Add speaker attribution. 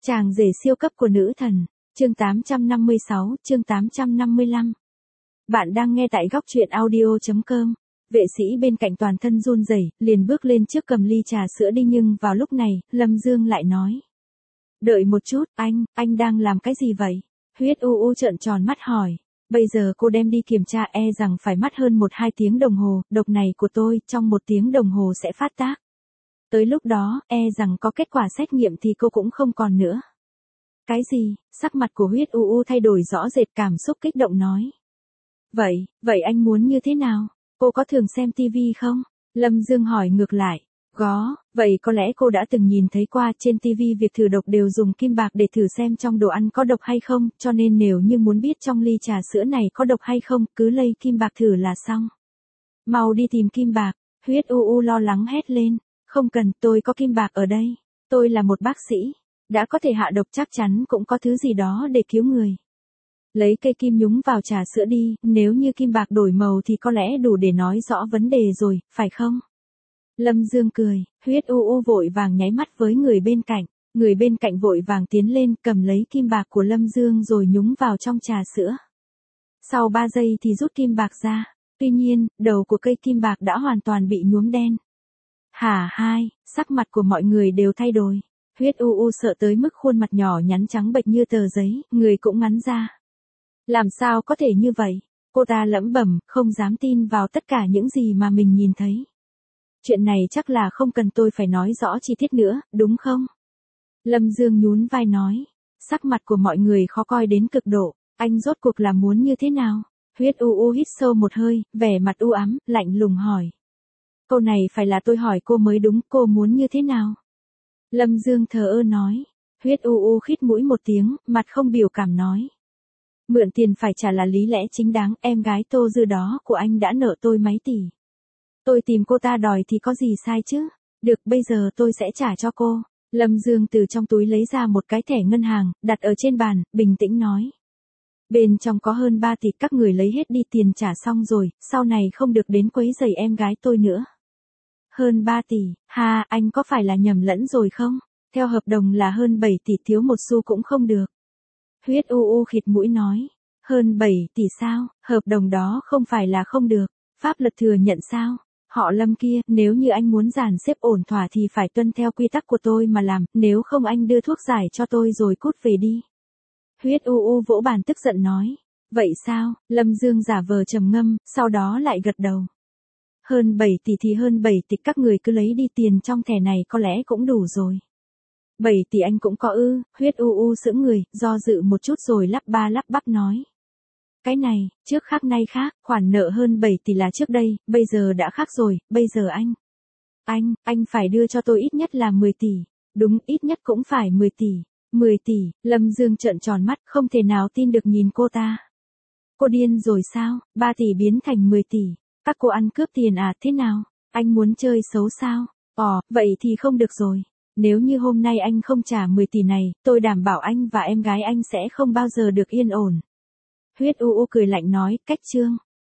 Speaker 1: Chàng rể siêu cấp của nữ thần. Chương 856, chương 855. Bạn đang nghe tại góc truyện audio.com. Vệ sĩ bên cạnh toàn thân run rẩy, liền bước lên trước cầm ly trà sữa đi, nhưng vào lúc này, Lâm Dương lại nói. Đợi một chút, anh đang làm cái gì vậy? Huyết u trợn tròn mắt hỏi. Bây giờ cô đem đi kiểm tra, e rằng phải mất hơn 1-2 tiếng đồng hồ, độc này của tôi trong 1 tiếng đồng hồ sẽ phát tác. Tới lúc đó, e rằng có kết quả xét nghiệm thì cô cũng không còn nữa. Cái gì? Sắc mặt của Huyết u thay đổi rõ rệt, cảm xúc kích động nói. Vậy anh muốn như thế nào? Cô có thường xem tivi không? Lâm Dương hỏi ngược lại. Có, vậy có lẽ cô đã từng nhìn thấy qua trên tivi việc thử độc đều dùng kim bạc để thử xem trong đồ ăn có độc hay không, cho nên nếu như muốn biết trong ly trà sữa này có độc hay không, cứ lấy kim bạc thử là xong. Mau đi tìm kim bạc, Huyết u lo lắng hét lên. Không cần, tôi có kim bạc ở đây. Tôi là một bác sĩ. Đã có thể hạ độc chắc chắn cũng có thứ gì đó để cứu người. Lấy cây kim nhúng vào trà sữa đi, nếu như kim bạc đổi màu thì có lẽ đủ để nói rõ vấn đề rồi, phải không? Lâm Dương cười, Huyết u vội vàng nháy mắt với người bên cạnh. Người bên cạnh vội vàng tiến lên cầm lấy kim bạc của Lâm Dương rồi nhúng vào trong trà sữa. Sau 3 giây thì rút kim bạc ra. Tuy nhiên, đầu của cây kim bạc đã hoàn toàn bị nhuốm đen. Sắc mặt của mọi người đều thay đổi. Huyết u sợ tới mức khuôn mặt nhỏ nhắn trắng bệch như tờ giấy, người cũng ngắn ra. Làm sao có thể như vậy? Cô ta lẩm bẩm, không dám tin vào tất cả những gì mà mình nhìn thấy. Chuyện này chắc là không cần tôi phải nói rõ chi tiết nữa, đúng không? Lâm Dương nhún vai nói. Sắc mặt của mọi người khó coi đến cực độ. Anh rốt cuộc là muốn như thế nào? Huyết u hít sâu một hơi, vẻ mặt u ám, lạnh lùng hỏi. Câu này phải là tôi hỏi cô mới đúng, cô muốn như thế nào? Lâm Dương thờ ơ nói. Huyết u khít mũi một tiếng, mặt không biểu cảm nói. Mượn tiền phải trả là lý lẽ chính đáng, em gái Tô Dư đó của anh đã nợ tôi mấy tỷ. Tôi tìm cô ta đòi thì có gì sai chứ? Được, bây giờ tôi sẽ trả cho cô. Lâm Dương từ trong túi lấy ra một cái thẻ ngân hàng, đặt ở trên bàn, bình tĩnh nói. Bên trong có hơn 3 tỷ, các người lấy hết đi, tiền trả xong rồi, sau này không được đến quấy rầy em gái tôi nữa. Hơn 3 tỷ, anh có phải là nhầm lẫn rồi không? Theo hợp đồng là hơn 7 tỷ, thiếu một xu cũng không được. Huyết u khịt mũi nói. Hơn 7 tỷ sao? Hợp đồng đó không phải là không được. Pháp luật thừa nhận sao? Họ Lâm kia, nếu như anh muốn dàn xếp ổn thỏa thì phải tuân theo quy tắc của tôi mà làm, nếu không anh đưa thuốc giải cho tôi rồi cút về đi. Huyết u vỗ bàn tức giận nói. Vậy sao? Lâm Dương giả vờ trầm ngâm, sau đó lại gật đầu. Hơn 7 tỷ thì hơn 7 tỷ, các người cứ lấy đi, tiền trong thẻ này có lẽ cũng đủ rồi. 7 tỷ anh cũng có ư? Huyết u sững người, do dự một chút rồi lắp ba lắp bắp nói. Cái này, trước khác nay khác, khoản nợ hơn 7 tỷ là trước đây, bây giờ đã khác rồi, bây giờ anh phải đưa cho tôi ít nhất là 10 tỷ. Đúng, ít nhất cũng phải 10 tỷ. 10 tỷ, Lâm Dương trợn tròn mắt, không thể nào tin được nhìn cô ta. Cô điên rồi sao? 3 tỷ biến thành 10 tỷ. Các cô ăn cướp tiền à, thế nào? Anh muốn chơi xấu sao? Vậy thì không được rồi. Nếu như hôm nay anh không trả 10 tỷ này, tôi đảm bảo anh và em gái anh sẽ không bao giờ được yên ổn. Huyết u cười lạnh nói, cách chương.